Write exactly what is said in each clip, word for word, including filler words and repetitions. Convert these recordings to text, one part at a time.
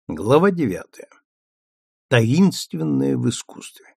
Глава девятая. Таинственное в искусстве.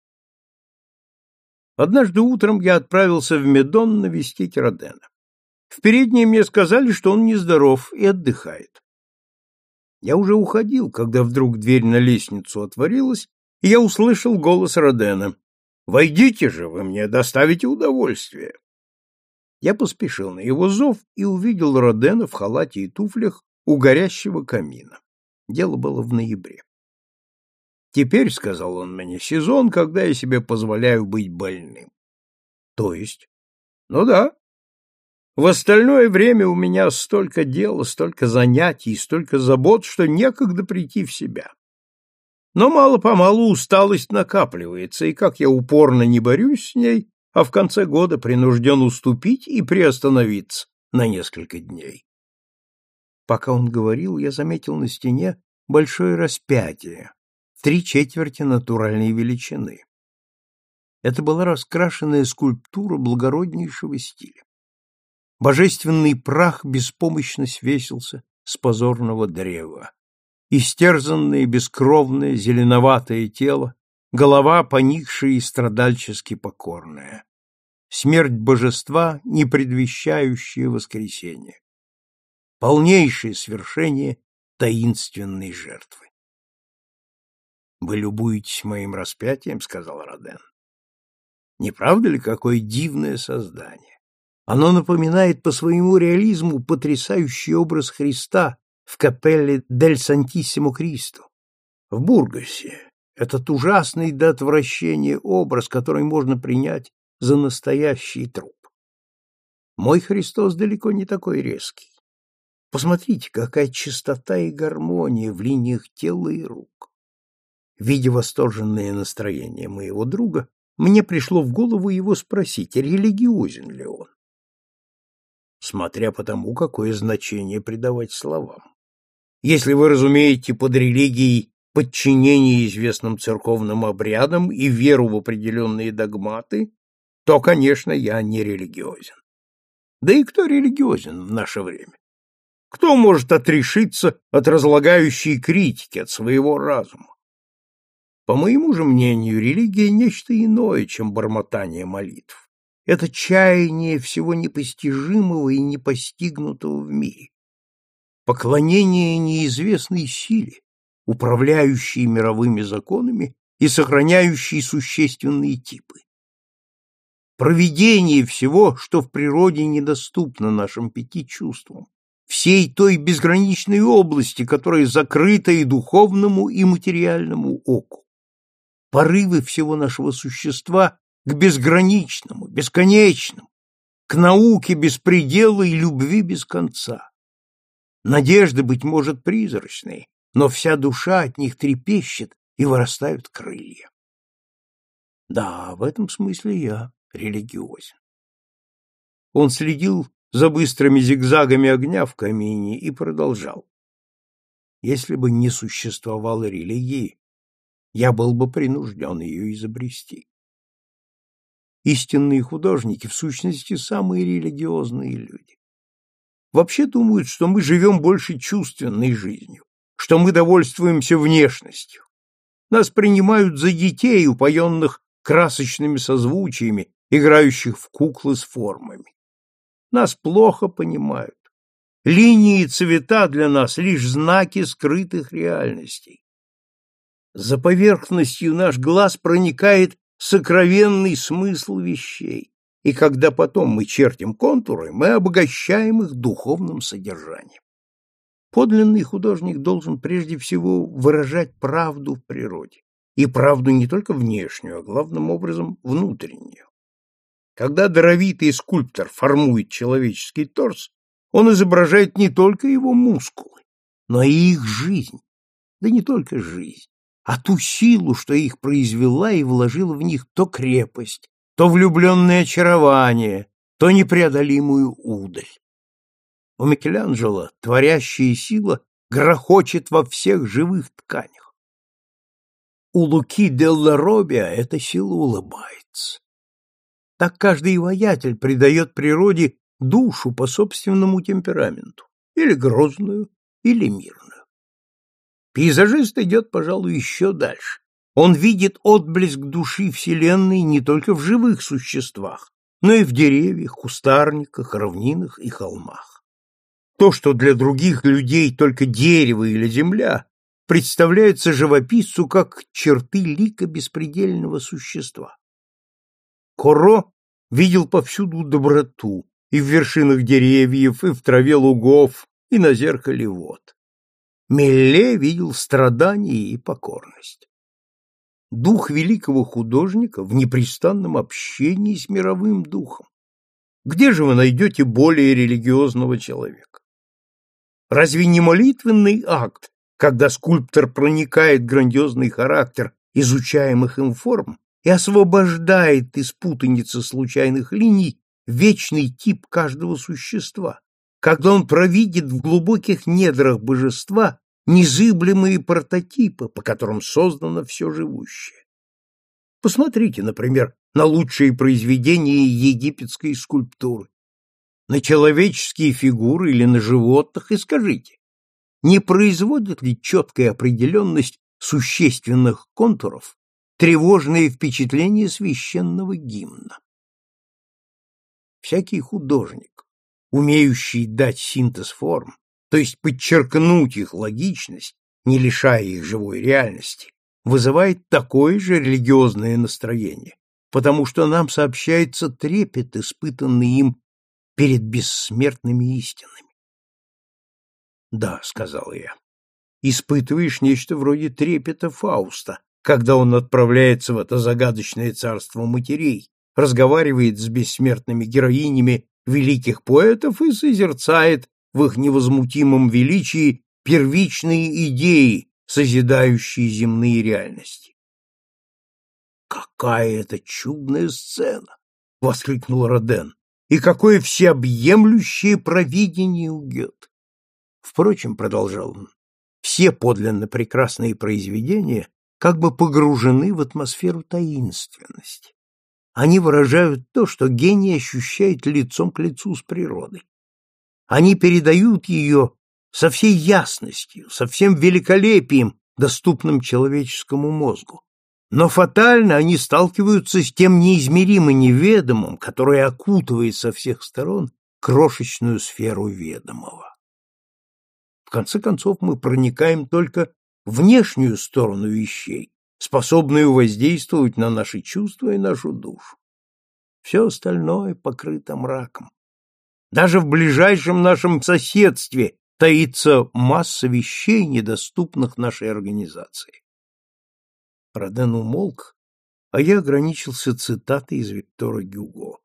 Однажды утром я отправился в Медон навестить Родена. В передней мне сказали, что он нездоров и отдыхает. Я уже уходил, когда вдруг дверь на лестницу отворилась, и я услышал голос Родена: «Войдите же, вы мне доставите удовольствие». Я поспешил на его зов и увидел Родена в халате и туфлях у горящего камина. Дело было в ноябре. «Теперь, — сказал он мне, — сезон, когда я себе позволяю быть больным». «То есть?» «Ну да. В остальное время у меня столько дел, столько занятий, столько забот, что некогда прийти в себя. Но мало-помалу усталость накапливается, и как я упорно не борюсь с ней, а в конце года принужден уступить и приостановиться на несколько дней». Пока он говорил, я заметил на стене большое распятие, три четверти натуральной величины. Это была раскрашенная скульптура благороднейшего стиля. Божественный прах беспомощно свесился с позорного древа. Истерзанное, бескровное, зеленоватое тело, голова поникшая и страдальчески покорная. Смерть божества, не предвещающая воскресение. Полнейшее свершение таинственной жертвы. «Вы любуетесь моим распятием, — сказал Роден. — Не правда ли, какое дивное создание? Оно напоминает по своему реализму потрясающий образ Христа в капелле Дель Сантиссимо Кристо в Бургасе, этот ужасный до отвращения образ, который можно принять за настоящий труп. Мой Христос далеко не такой резкий. Посмотрите, какая чистота и гармония в линиях тела и рук. Видя восторженное настроение моего друга, мне пришло в голову его спросить, религиозен ли он. Смотря по тому, какое значение придавать словам. Если вы разумеете под религией подчинение известным церковным обрядам и веру в определенные догматы, то, конечно, я не религиозен. Да и кто религиозен в наше время? Кто может отрешиться от разлагающей критики, от своего разума? По моему же мнению, религия — нечто иное, чем бормотание молитв. Это чаяние всего непостижимого и непостигнутого в мире. Поклонение неизвестной силе, управляющей мировыми законами и сохраняющей существенные типы. Провидение всего, что в природе недоступно нашим пяти чувствам, всей той безграничной области, которая закрыта и духовному, и материальному оку. Порывы всего нашего существа к безграничному, бесконечному, к науке без предела и любви без конца. Надежды, быть может, призрачные, но вся душа от них трепещет и вырастают крылья. Да, в этом смысле я религиозен. Он следил за быстрыми зигзагами огня в камине и продолжал. Если бы не существовало религии, я был бы принужден ее изобрести. Истинные художники, в сущности, самые религиозные люди. Вообще думают, что мы живем больше чувственной жизнью, что мы довольствуемся внешностью. Нас принимают за детей, упоенных красочными созвучиями, играющих в куклы с формами. Нас плохо понимают. Линии и цвета для нас — лишь знаки скрытых реальностей. За поверхностью наш глаз проникает сокровенный смысл вещей, и когда потом мы чертим контуры, мы обогащаем их духовным содержанием. Подлинный художник должен прежде всего выражать правду в природе, и правду не только внешнюю, а главным образом внутреннюю. Когда даровитый скульптор формует человеческий торс, он изображает не только его мускулы, но и их жизнь, да не только жизнь, а ту силу, что их произвела и вложила в них то крепость, то влюбленное очарование, то непреодолимую удаль. У Микеланджело творящая сила грохочет во всех живых тканях. У Луки делла Роббиа эта сила улыбается. Так каждый воятель придает природе душу по собственному темпераменту, или грозную, или мирную. Пейзажист идет, пожалуй, еще дальше. Он видит отблеск души Вселенной не только в живых существах, но и в деревьях, кустарниках, равнинах и холмах. То, что для других людей только дерево или земля, представляется живописцу как черты лика беспредельного существа. Коро видел повсюду доброту, и в вершинах деревьев, и в траве лугов, и на зеркале вод. Милле видел страдание и покорность. Дух великого художника в непрестанном общении с мировым духом. Где же вы найдете более религиозного человека? Разве не молитвенный акт, когда скульптор проникает в грандиозный характер изучаемых им форм и освобождает из путаницы случайных линий вечный тип каждого существа, когда он провидит в глубоких недрах божества незыблемые прототипы, по которым создано все живущее. Посмотрите, например, на лучшие произведения египетской скульптуры, на человеческие фигуры или на животных и скажите, не производит ли четкая определенность существенных контуров тревожные впечатления священного гимна? Всякий художник, умеющий дать синтез форм, то есть подчеркнуть их логичность, не лишая их живой реальности, вызывает такое же религиозное настроение, потому что нам сообщается трепет, испытанный им перед бессмертными истинами. «Да», — сказал я, — «испытываешь нечто вроде трепета Фауста, когда он отправляется в это загадочное царство матерей, разговаривает с бессмертными героинями великих поэтов и созерцает в их невозмутимом величии первичные идеи, созидающие земные реальности». «Какая это чудная сцена!» — воскликнул Роден. «И какое всеобъемлющее провидение у Гёте!» Впрочем, — продолжал он, — все подлинно прекрасные произведения как бы погружены в атмосферу таинственности. Они выражают то, что гений ощущает лицом к лицу с природой. Они передают ее со всей ясностью, со всем великолепием, доступным человеческому мозгу. Но фатально они сталкиваются с тем неизмеримо неведомым, которое окутывает со всех сторон крошечную сферу ведомого. В конце концов, мы проникаем только в внешнюю сторону вещей, способную воздействовать на наши чувства и нашу душу. Все остальное покрыто мраком. Даже в ближайшем нашем соседстве таится масса вещей, недоступных нашей организации. Роден умолк, а я ограничился цитатой из Виктора Гюго.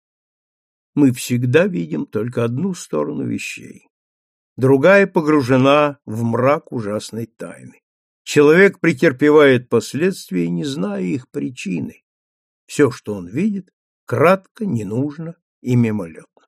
Мы всегда видим только одну сторону вещей. Другая погружена в мрак ужасной тайны. Человек претерпевает последствия, не зная их причины. Все, что он видит, кратко, ненужно и мимолетно.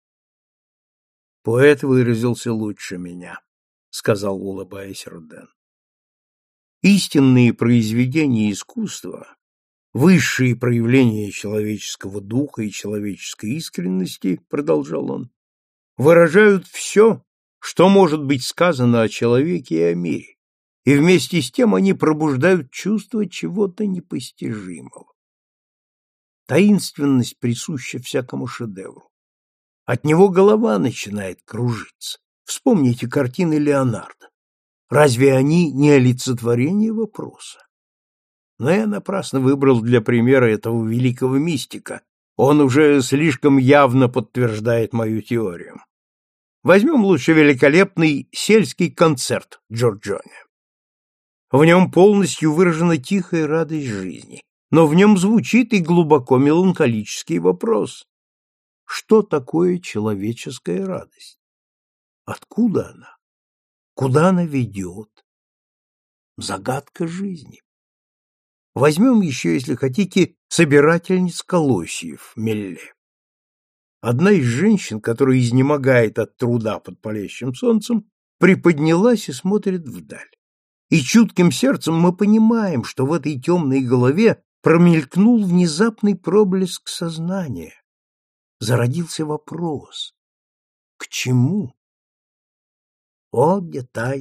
Поэт выразился лучше меня, — сказал, улыбаясь Роден. Истинные произведения искусства, высшие проявления человеческого духа и человеческой искренности, — продолжал он, — выражают все, что может быть сказано о человеке и о мире, и вместе с тем они пробуждают чувство чего-то непостижимого. Таинственность присуща всякому шедевру. От него голова начинает кружиться. Вспомните картины Леонардо. Разве они не олицетворение вопроса? Но я напрасно выбрал для примера этого великого мистика. Он уже слишком явно подтверждает мою теорию. Возьмем лучше великолепный сельский концерт Джорджоне. В нем полностью выражена тихая радость жизни, но в нем звучит и глубоко меланхолический вопрос. Что такое человеческая радость? Откуда она? Куда она ведет? Загадка жизни. Возьмем еще, если хотите, собирательниц колосьев Мелле. Одна из женщин, которая изнемогает от труда под палящим солнцем, приподнялась и смотрит вдаль. И чутким сердцем мы понимаем, что в этой темной голове промелькнул внезапный проблеск сознания. Зародился вопрос: к чему? О, где тайна,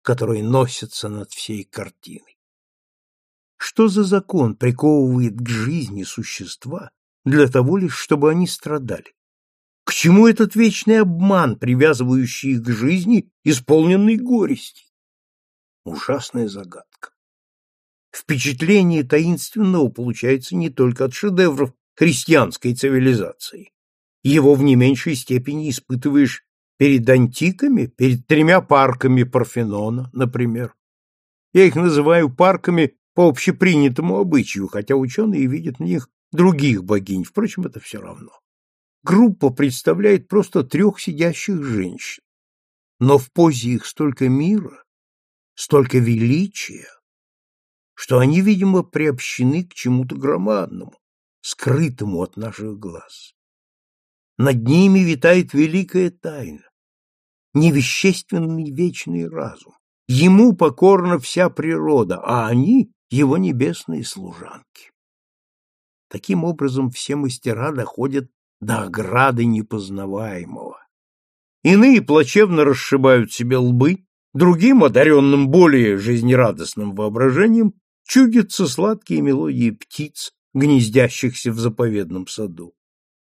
которые носятся над всей картиной. Что за закон приковывает к жизни существа для того лишь, чтобы они страдали? К чему этот вечный обман, привязывающий их к жизни, исполненный горести? Ужасная загадка. Впечатление таинственного получается не только от шедевров христианской цивилизации. Его в не меньшей степени испытываешь перед антиками, перед тремя парками Парфенона, например. Я их называю парками по общепринятому обычаю, хотя ученые видят в них других богинь, впрочем, это все равно. Группа представляет просто трех сидящих женщин, но в позе их столько мира, столько величия, что они, видимо, приобщены к чему-то громадному, скрытому от наших глаз. Над ними витает великая тайна, невещественный вечный разум. Ему покорна вся природа, а они — его небесные служанки. Таким образом, все мастера доходят до ограды непознаваемого. Иные плачевно расшибают себе лбы, другим, одаренным более жизнерадостным воображением, чудятся сладкие мелодии птиц, гнездящихся в заповедном саду.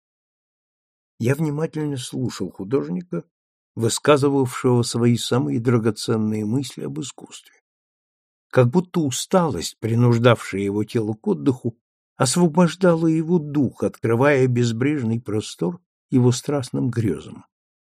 Я внимательно слушал художника, высказывавшего свои самые драгоценные мысли об искусстве. Как будто усталость, принуждавшая его тело к отдыху, освобождала его дух, открывая безбрежный простор его страстным грезам.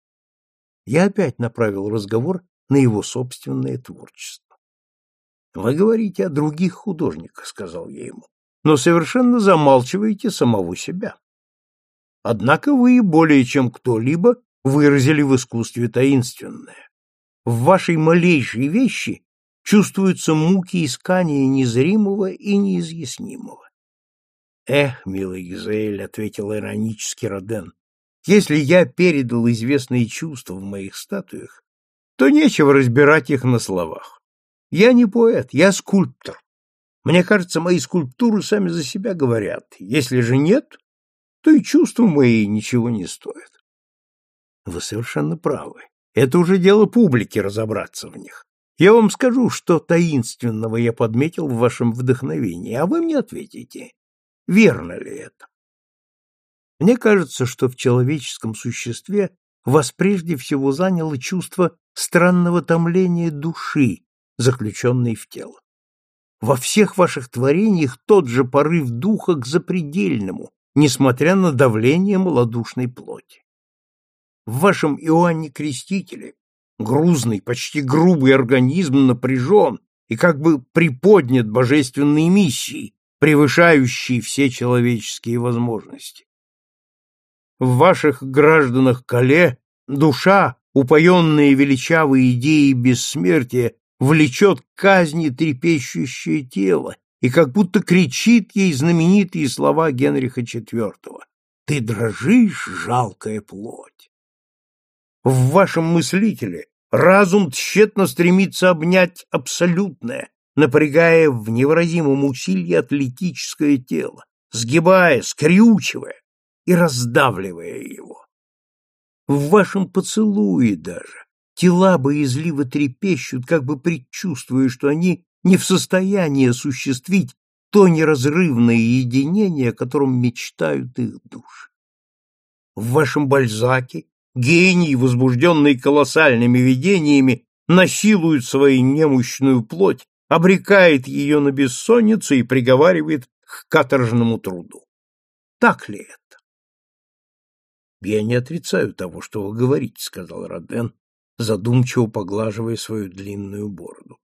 Я опять направил разговор на его собственное творчество. «Вы говорите о других художниках», — сказал я ему, — «но совершенно замалчиваете самого себя. Однако вы более чем кто-либо выразили в искусстве таинственное. В вашей малейшей вещи чувствуются муки искания незримого и неизъяснимого». «Эх, милый Гизель», — ответил иронически Роден, — «если я передал известные чувства в моих статуях, то нечего разбирать их на словах. Я не поэт, я скульптор. Мне кажется, мои скульптуры сами за себя говорят. Если же нет, то и чувства мои ничего не стоят». Вы совершенно правы. Это уже дело публики разобраться в них. Я вам скажу, что таинственного я подметил в вашем вдохновении, а вы мне ответите, верно ли это? Мне кажется, что в человеческом существе вас прежде всего заняло чувство странного томления души, заключенной в тело. Во всех ваших творениях тот же порыв духа к запредельному, несмотря на давление малодушной плоти. В вашем Иоанне Крестителе грузный, почти грубый организм напряжен и как бы приподнят божественной миссией, превышающей все человеческие возможности. В ваших гражданах Кале душа, упоенная величавой идеей бессмертия, влечет к казни трепещущее тело и как будто кричит ей знаменитые слова Генриха четвёртого: «Ты дрожишь, жалкая плоть». В вашем мыслителе разум тщетно стремится обнять абсолютное, напрягая в невыразимом усилии атлетическое тело, сгибая, скрючивая и раздавливая его. В вашем поцелуе даже тела боязливо трепещут, как бы предчувствуя, что они не в состоянии осуществить то неразрывное единение, о котором мечтают их души. В вашем Бальзаке гений, возбужденный колоссальными видениями, насилует свою немощную плоть, обрекает ее на бессонницу и приговаривает к каторжному труду. Так ли это? «Я не отрицаю того, что вы говорите», — сказал Роден, задумчиво поглаживая свою длинную бороду.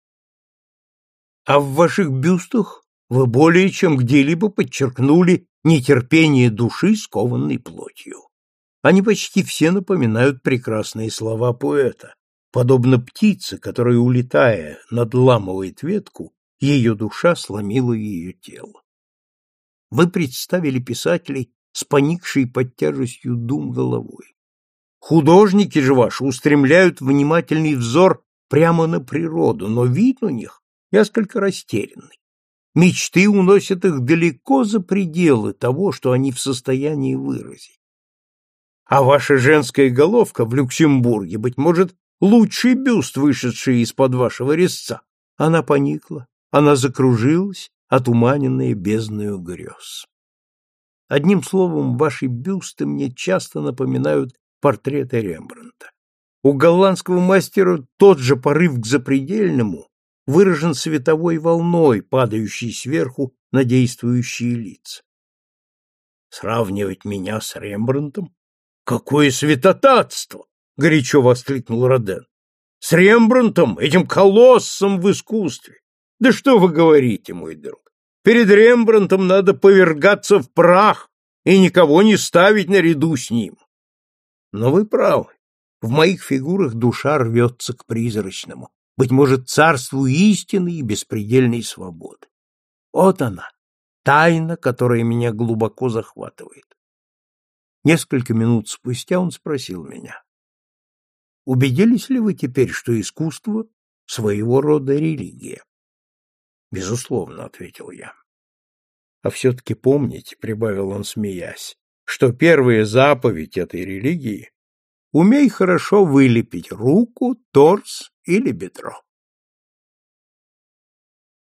«А в ваших бюстах вы более чем где-либо подчеркнули нетерпение души, скованной плотью. Они почти все напоминают прекрасные слова поэта, подобно птице, которая, улетая, надламывает ветку, ее душа сломила ее тело. Вы представили писателей с поникшей под тяжестью дум головой. Художники же ваши устремляют внимательный взор прямо на природу, но вид у них несколько растерянный. Мечты уносят их далеко за пределы того, что они в состоянии выразить. А ваша женская головка в Люксембурге, быть может, лучший бюст, вышедший из-под вашего резца. Она поникла, она закружилась, отуманенная бездною грез. Одним словом, ваши бюсты мне часто напоминают портреты Рембрандта. У голландского мастера тот же порыв к запредельному выражен световой волной, падающей сверху на действующие лица. Сравнивать меня с Рембрандтом? Какое святотатство! — горячо воскликнул Роден. С Рембрандтом, этим колоссом в искусстве! Да что вы говорите, мой друг? Перед Рембрандтом надо повергаться в прах и никого не ставить наряду с ним. Но вы правы. В моих фигурах душа рвется к призрачному, быть может, царству истины и беспредельной свободы. Вот она, тайна, которая меня глубоко захватывает. Несколько минут спустя он спросил меня: убедились ли вы теперь, что искусство — своего рода религия? Безусловно, — ответил я. А все-таки помните, — прибавил он, смеясь, — что первая заповедь этой религии — умей хорошо вылепить руку, торс или бедро.